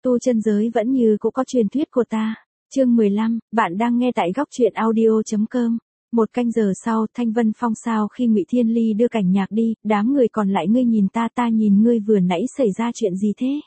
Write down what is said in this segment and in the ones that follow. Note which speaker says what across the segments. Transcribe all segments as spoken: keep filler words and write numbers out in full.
Speaker 1: Tu chân giới vẫn như cũng có truyền thuyết của ta. Chương mười lăm, bạn đang nghe tại góc truyện audio chấm com. Một canh giờ sau, Thanh Vân Phong sau khi Ngụy Thiên Ly đưa Cảnh Nhạc đi, đám người còn lại ngươi nhìn ta ta nhìn ngươi vừa nãy xảy ra chuyện gì thế?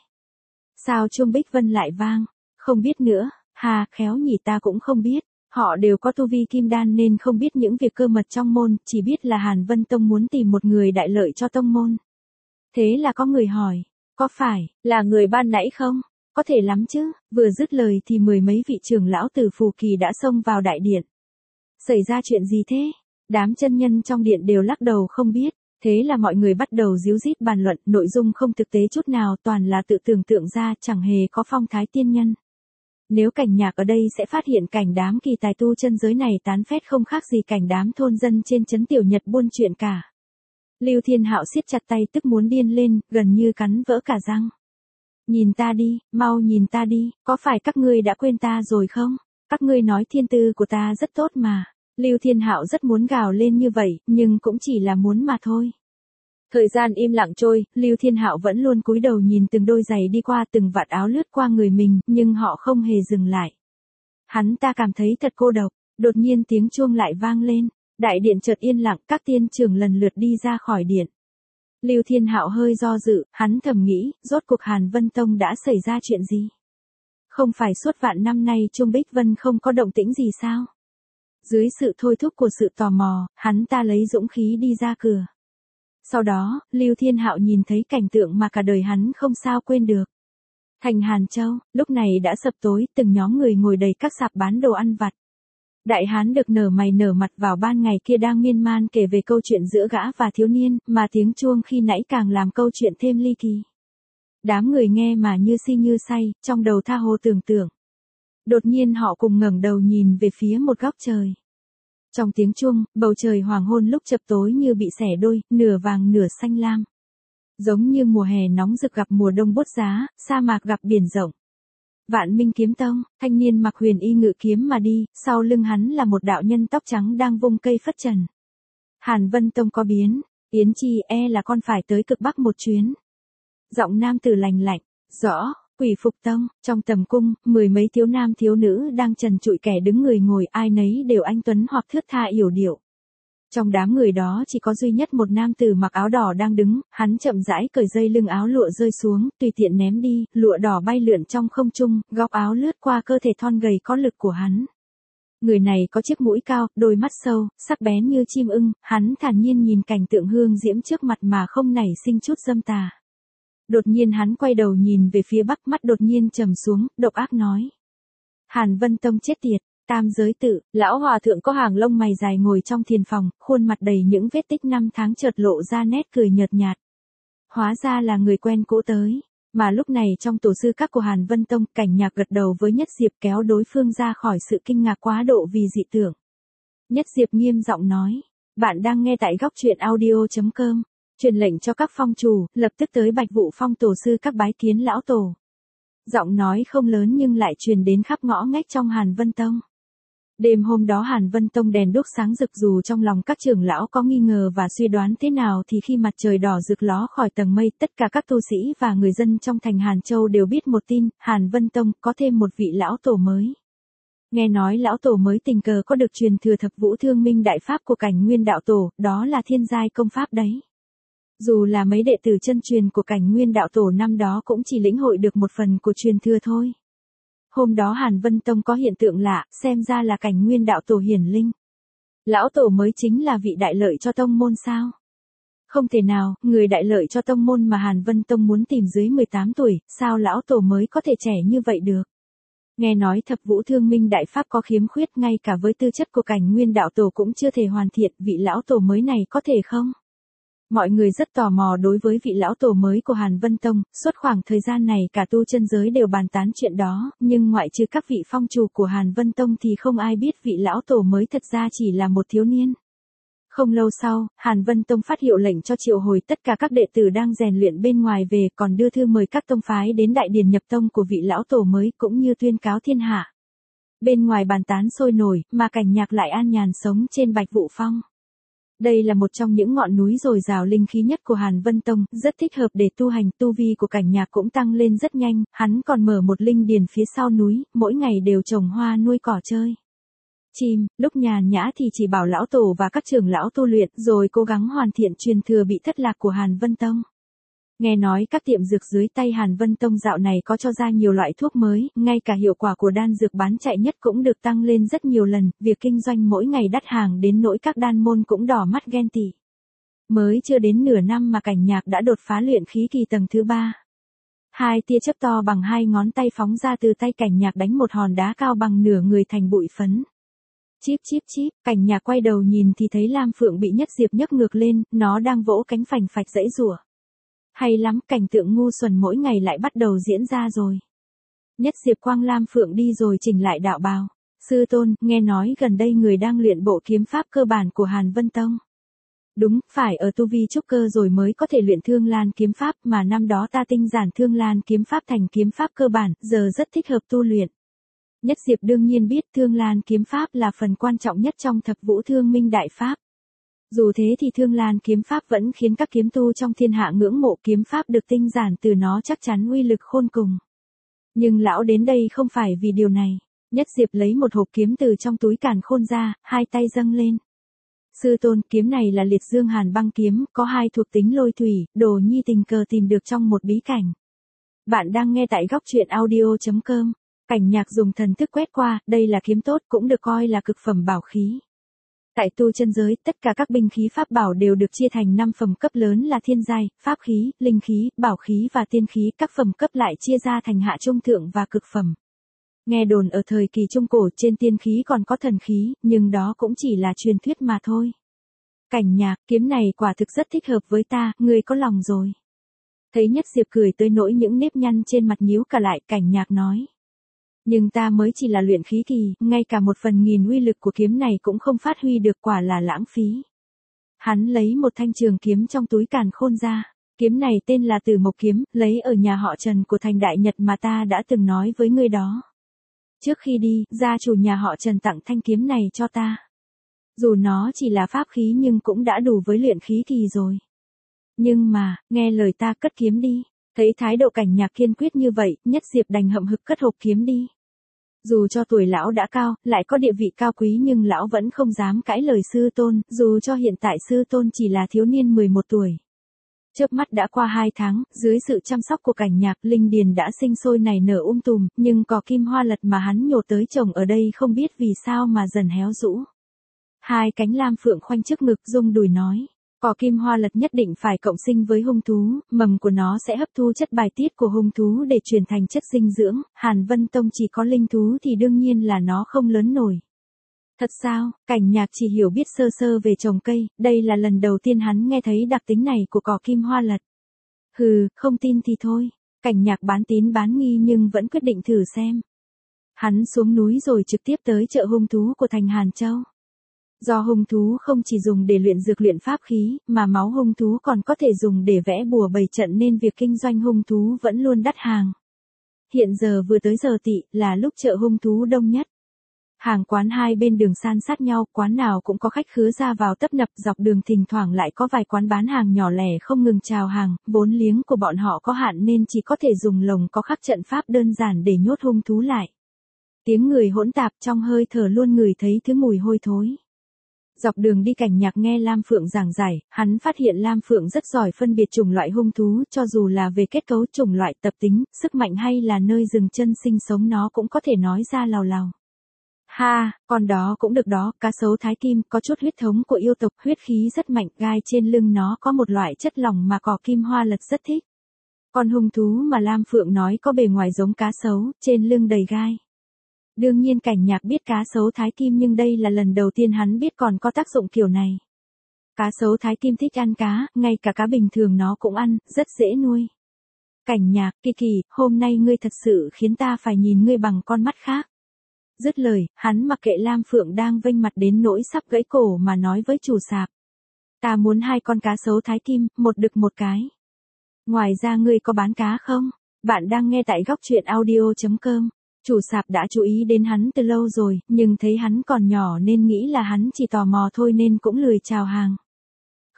Speaker 1: Sao chuông Bích Vân lại vang? Không biết nữa, hà, khéo nhỉ ta cũng không biết. Họ đều có tu vi kim đan nên không biết những việc cơ mật trong môn, chỉ biết là Hàn Vân Tông muốn tìm một người đại lợi cho tông môn. Thế là có người hỏi, có phải là người ban nãy không? Có thể lắm chứ, vừa dứt lời thì mười mấy vị trưởng lão từ Phù Kỳ đã xông vào đại điện. Xảy ra chuyện gì thế? Đám chân nhân trong điện đều lắc đầu không biết, thế là mọi người bắt đầu díu dít bàn luận, nội dung không thực tế chút nào, toàn là tự tưởng tượng ra, chẳng hề có phong thái tiên nhân. Nếu Cảnh Nhạc ở đây sẽ phát hiện cảnh đám kỳ tài tu chân giới này tán phét không khác gì cảnh đám thôn dân trên trấn Tiểu Nhật buôn chuyện cả. Lưu Thiên Hạo siết chặt tay tức muốn điên lên, gần như cắn vỡ cả răng. Nhìn ta đi, mau nhìn ta đi, có phải các ngươi đã quên ta rồi không? Các ngươi nói thiên tư của ta rất tốt mà. Lưu Thiên Hạo rất muốn gào lên như vậy, nhưng cũng chỉ là muốn mà thôi. Thời gian im lặng trôi, Lưu Thiên Hạo vẫn luôn cúi đầu nhìn từng đôi giày đi qua, từng vạt áo lướt qua người mình, nhưng họ không hề dừng lại. Hắn ta cảm thấy thật cô độc, đột nhiên tiếng chuông lại vang lên, đại điện chợt yên lặng, các tiên trưởng lần lượt đi ra khỏi điện. Lưu Thiên Hạo hơi do dự, hắn thầm nghĩ, rốt cuộc Hàn Vân Tông đã xảy ra chuyện gì? Không phải suốt vạn năm nay Chuông Bích Vân không có động tĩnh gì sao? Dưới sự thôi thúc của sự tò mò, hắn ta lấy dũng khí đi ra cửa. Sau đó, Lưu Thiên Hạo nhìn thấy cảnh tượng mà cả đời hắn không sao quên được. Thành Hàn Châu, lúc này đã sập tối, từng nhóm người ngồi đầy các sạp bán đồ ăn vặt. Đại hán được nở mày nở mặt vào ban ngày kia đang miên man kể về câu chuyện giữa gã và thiếu niên, mà tiếng chuông khi nãy càng làm câu chuyện thêm ly kỳ. Đám người nghe mà như si như say, trong đầu tha hồ tưởng tượng. Đột nhiên họ cùng ngẩng đầu nhìn về phía một góc trời. Trong tiếng chuông, bầu trời hoàng hôn lúc chập tối như bị xẻ đôi, nửa vàng nửa xanh lam. Giống như mùa hè nóng rực gặp mùa đông bút giá, sa mạc gặp biển rộng. Vạn Minh Kiếm Tông, thanh niên mặc huyền y ngự kiếm mà đi, sau lưng hắn là một đạo nhân tóc trắng đang vung cây phất trần. Hàn Vân Tông có biến, Yến Chi e là con phải tới cực bắc một chuyến. Giọng nam tử lành lạnh, rõ, Quỷ Phục Tông, trong tầm cung, mười mấy thiếu nam thiếu nữ đang trần trụi kẻ đứng người ngồi, ai nấy đều anh tuấn hoặc thướt tha yểu điệu. Trong đám người đó chỉ có duy nhất một nam tử mặc áo đỏ đang đứng, hắn chậm rãi cởi dây lưng áo lụa rơi xuống, tùy tiện ném đi, lụa đỏ bay lượn trong không trung, góc áo lướt qua cơ thể thon gầy có lực của hắn. Người này có chiếc mũi cao, đôi mắt sâu, sắc bén như chim ưng, hắn thản nhiên nhìn cảnh tượng hương diễm trước mặt mà không nảy sinh chút dâm tà. Đột nhiên hắn quay đầu nhìn về phía bắc, mắt đột nhiên trầm xuống, độc ác nói. Hàn Vân Tông chết tiệt. Tam giới tự, lão hòa thượng có hàng lông mày dài ngồi trong thiền phòng, khuôn mặt đầy những vết tích năm tháng chợt lộ ra nét cười nhợt nhạt. Hóa ra là người quen cũ tới, mà lúc này trong tổ sư các của Hàn Vân Tông, Cảnh Nhạc gật đầu với Nhất Diệp kéo đối phương ra khỏi sự kinh ngạc quá độ vì dị tưởng. Nhất Diệp nghiêm giọng nói, bạn đang nghe tại góc truyện audio chấm com, truyền lệnh cho các phong chủ, lập tức tới Bạch Vũ Phong tổ sư các bái kiến lão tổ. Giọng nói không lớn nhưng lại truyền đến khắp ngõ ngách trong Hàn Vân Tông. Đêm hôm đó Hàn Vân Tông đèn đuốc sáng rực, dù trong lòng các trưởng lão có nghi ngờ và suy đoán thế nào thì khi mặt trời đỏ rực ló khỏi tầng mây, tất cả các tu sĩ và người dân trong thành Hàn Châu đều biết một tin, Hàn Vân Tông có thêm một vị lão tổ mới. Nghe nói lão tổ mới tình cờ có được truyền thừa thập vũ thương minh đại pháp của Cảnh Nguyên đạo tổ, đó là thiên giai công pháp đấy. Dù là mấy đệ tử chân truyền của Cảnh Nguyên đạo tổ năm đó cũng chỉ lĩnh hội được một phần của truyền thừa thôi. Hôm đó Hàn Vân Tông có hiện tượng lạ, xem ra là Cảnh Nguyên đạo tổ hiển linh. Lão tổ mới chính là vị đại lợi cho tông môn sao? Không thể nào, người đại lợi cho tông môn mà Hàn Vân Tông muốn tìm dưới mười tám tuổi, sao lão tổ mới có thể trẻ như vậy được? Nghe nói thập vũ thương minh đại pháp có khiếm khuyết, ngay cả với tư chất của Cảnh Nguyên đạo tổ cũng chưa thể hoàn thiện, vị lão tổ mới này có thể không? Mọi người rất tò mò đối với vị lão tổ mới của Hàn Vân Tông, suốt khoảng thời gian này cả tu chân giới đều bàn tán chuyện đó, nhưng ngoại trừ các vị phong chủ của Hàn Vân Tông thì không ai biết vị lão tổ mới thật ra chỉ là một thiếu niên. Không lâu sau, Hàn Vân Tông phát hiệu lệnh cho triệu hồi tất cả các đệ tử đang rèn luyện bên ngoài về, còn đưa thư mời các tông phái đến đại điển nhập tông của vị lão tổ mới, cũng như tuyên cáo thiên hạ. Bên ngoài bàn tán sôi nổi, mà Cảnh Nhạc lại an nhàn sống trên Bạch Vũ Phong. Đây là một trong những ngọn núi dồi dào linh khí nhất của Hàn Vân Tông, rất thích hợp để tu hành, tu vi của Cảnh Nhạc cũng tăng lên rất nhanh, hắn còn mở một linh điền phía sau núi, mỗi ngày đều trồng hoa nuôi cỏ chơi chim, lúc nhàn nhã thì chỉ bảo lão tổ và các trưởng lão tu luyện, rồi cố gắng hoàn thiện truyền thừa bị thất lạc của Hàn Vân Tông. Nghe nói các tiệm dược dưới tay Hàn Vân Tông dạo này có cho ra nhiều loại thuốc mới, ngay cả hiệu quả của đan dược bán chạy nhất cũng được tăng lên rất nhiều lần, việc kinh doanh mỗi ngày đắt hàng đến nỗi các đan môn cũng đỏ mắt ghen tị. Mới chưa đến nửa năm mà Cảnh Nhạc đã đột phá luyện khí kỳ tầng thứ ba. Hai tia chớp to bằng hai ngón tay phóng ra từ tay Cảnh Nhạc đánh một hòn đá cao bằng nửa người thành bụi phấn. Chíp chíp chíp, Cảnh Nhạc quay đầu nhìn thì thấy Lam Phượng bị Nhất Diệp nhấc ngược lên, nó đang vỗ cánh phành phạch giãy giụa. Hay lắm, cảnh tượng ngu xuẩn mỗi ngày lại bắt đầu diễn ra rồi. Nhất Diệp quang Lam Phượng đi rồi chỉnh lại đạo bào. Sư tôn, nghe nói gần đây người đang luyện bộ kiếm pháp cơ bản của Hàn Vân Tông. Đúng, phải ở tu vi trúc cơ rồi mới có thể luyện Thương Lan kiếm pháp, mà năm đó ta tinh giản Thương Lan kiếm pháp thành kiếm pháp cơ bản, giờ rất thích hợp tu luyện. Nhất Diệp đương nhiên biết Thương Lan kiếm pháp là phần quan trọng nhất trong thập vũ thương minh đại pháp. Dù thế thì Thương Lan kiếm pháp vẫn khiến các kiếm tu trong thiên hạ ngưỡng mộ, kiếm pháp được tinh giản từ nó chắc chắn uy lực khôn cùng. Nhưng lão đến đây không phải vì điều này. Nhất Diệp lấy một hộp kiếm từ trong túi càn khôn ra, hai tay dâng lên. Sư tôn, kiếm này là Liệt Dương Hàn băng kiếm, có hai thuộc tính lôi thủy, Đồ Nhi tình cờ tìm được trong một bí cảnh. Bạn đang nghe tại góc truyện audio chấm com. Cảnh Nhạc dùng thần thức quét qua, đây là kiếm tốt, cũng được coi là cực phẩm bảo khí. Tại tu chân giới, tất cả các binh khí pháp bảo đều được chia thành năm phẩm cấp lớn là thiên giai, pháp khí, linh khí, bảo khí và tiên khí, các phẩm cấp lại chia ra thành hạ trung thượng và cực phẩm. Nghe đồn ở thời kỳ trung cổ trên tiên khí còn có thần khí, nhưng đó cũng chỉ là truyền thuyết mà thôi. Cảnh Nhạc, kiếm này quả thực rất thích hợp với ta, ngươi có lòng rồi. Thấy Nhất Diệp cười tới nỗi những nếp nhăn trên mặt nhíu cả lại, Cảnh Nhạc nói. Nhưng ta mới chỉ là luyện khí kỳ, ngay cả một phần nghìn uy lực của kiếm này cũng không phát huy được, quả là lãng phí. Hắn lấy một thanh trường kiếm trong túi càn khôn ra. Kiếm này tên là Tử Mộc kiếm, lấy ở nhà họ Trần của thành Đại Nhật mà ta đã từng nói với ngươi đó. Trước khi đi, gia chủ nhà họ Trần tặng thanh kiếm này cho ta. Dù nó chỉ là pháp khí nhưng cũng đã đủ với luyện khí kỳ rồi. Nhưng mà, nghe lời ta, cất kiếm đi. Thấy thái độ Cảnh Nhạc kiên quyết như vậy, Nhất Diệp đành hậm hực cất hộp kiếm đi. Dù cho tuổi lão đã cao, lại có địa vị cao quý nhưng lão vẫn không dám cãi lời sư tôn, dù cho hiện tại sư tôn chỉ là thiếu niên mười một tuổi. Chớp mắt đã qua hai tháng, dưới sự chăm sóc của Cảnh Nhạc, linh điền đã sinh sôi nảy nở um tùm, nhưng cỏ kim hoa lật mà hắn nhổ tới trồng ở đây không biết vì sao mà dần héo rũ. Hai cánh Lam Phượng khoanh trước ngực rung đùi nói. Cỏ kim hoa lật nhất định phải cộng sinh với hung thú, mầm của nó sẽ hấp thu chất bài tiết của hung thú để chuyển thành chất dinh dưỡng, Hàn Vân Tông chỉ có linh thú thì đương nhiên là nó không lớn nổi. Thật sao? Cảnh Nhạc chỉ hiểu biết sơ sơ về trồng cây, đây là lần đầu tiên hắn nghe thấy đặc tính này của cỏ kim hoa lật. Hừ, không tin thì thôi. Cảnh Nhạc bán tín bán nghi nhưng vẫn quyết định thử xem. Hắn xuống núi rồi trực tiếp tới chợ hung thú của thành Hàn Châu. Do hung thú không chỉ dùng để luyện dược luyện pháp khí, mà máu hung thú còn có thể dùng để vẽ bùa bày trận nên việc kinh doanh hung thú vẫn luôn đắt hàng. Hiện giờ vừa tới giờ tỵ, là lúc chợ hung thú đông nhất. Hàng quán hai bên đường san sát nhau, quán nào cũng có khách khứa ra vào tấp nập, dọc đường thỉnh thoảng lại có vài quán bán hàng nhỏ lẻ không ngừng chào hàng, vốn liếng của bọn họ có hạn nên chỉ có thể dùng lồng có khắc trận pháp đơn giản để nhốt hung thú lại. Tiếng người hỗn tạp, trong hơi thở luôn ngửi thấy thứ mùi hôi thối. Dọc đường đi Cảnh Nhạc nghe Lam Phượng giảng giải, hắn phát hiện Lam Phượng rất giỏi phân biệt chủng loại hung thú, cho dù là về kết cấu, chủng loại, tập tính, sức mạnh hay là nơi dừng chân sinh sống nó cũng có thể nói ra lào lào. Ha, con đó cũng được đó, cá sấu thái kim, có chút huyết thống của yêu tộc, huyết khí rất mạnh, gai trên lưng nó có một loại chất lỏng mà cỏ kim hoa lật rất thích. Con hung thú mà Lam Phượng nói có bề ngoài giống cá sấu, trên lưng đầy gai. Đương nhiên Cảnh Nhạc biết cá sấu thái kim nhưng đây là lần đầu tiên hắn biết còn có tác dụng kiểu này. Cá sấu thái kim thích ăn cá, ngay cả cá bình thường nó cũng ăn, rất dễ nuôi. Cảnh Nhạc, Kỳ Kỳ, hôm nay ngươi thật sự khiến ta phải nhìn ngươi bằng con mắt khác. Dứt lời, hắn mặc kệ Lam Phượng đang vênh mặt đến nỗi sắp gãy cổ mà nói với chủ sạp. Ta muốn hai con cá sấu thái kim, một đực một cái. Ngoài ra ngươi có bán cá không? Bạn đang nghe tại góc truyện audio chấm com. Chủ sạp đã chú ý đến hắn từ lâu rồi, nhưng thấy hắn còn nhỏ nên nghĩ là hắn chỉ tò mò thôi nên cũng lười chào hàng.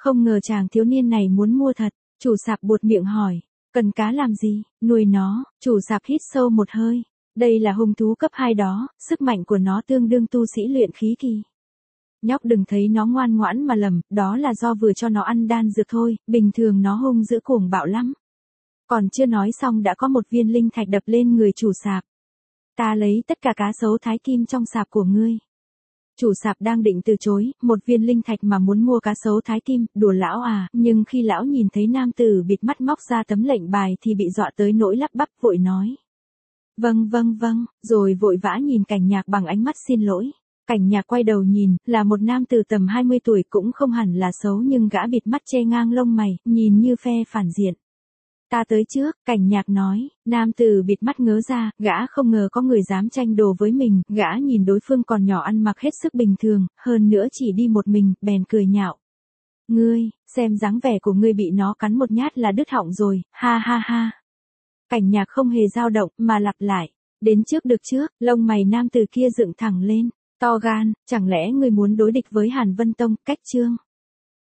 Speaker 1: Không ngờ chàng thiếu niên này muốn mua thật, chủ sạp buột miệng hỏi, cần cá làm gì, nuôi nó, chủ sạp hít sâu một hơi. Đây là hung thú cấp hai đó, sức mạnh của nó tương đương tu sĩ luyện khí kỳ. Nhóc đừng thấy nó ngoan ngoãn mà lầm, đó là do vừa cho nó ăn đan dược thôi, bình thường nó hung dữ cuồng bạo lắm. Còn chưa nói xong đã có một viên linh thạch đập lên người chủ sạp. Ta lấy tất cả cá sấu thái kim trong sạp của ngươi. Chủ sạp đang định từ chối, một viên linh thạch mà muốn mua cá sấu thái kim, đùa lão à, nhưng khi lão nhìn thấy nam tử bịt mắt móc ra tấm lệnh bài thì bị dọa tới nỗi lắp bắp vội nói. Vâng vâng vâng, rồi vội vã nhìn Cảnh Nhạc bằng ánh mắt xin lỗi. Cảnh Nhạc quay đầu nhìn, là một nam tử tầm hai mươi tuổi cũng không hẳn là xấu nhưng gã bịt mắt che ngang lông mày, nhìn như phe phản diện. Ta tới trước, Cảnh Nhạc nói, nam tử bịt mắt ngớ ra, gã không ngờ có người dám tranh đồ với mình, gã nhìn đối phương còn nhỏ ăn mặc hết sức bình thường, hơn nữa chỉ đi một mình, bèn cười nhạo. Ngươi, xem dáng vẻ của ngươi bị nó cắn một nhát là đứt họng rồi, ha ha ha. Cảnh Nhạc không hề dao động, mà lặp lại, đến trước được trước, lông mày nam tử kia dựng thẳng lên, to gan, chẳng lẽ ngươi muốn đối địch với Hàn Vân Tông, cách chương.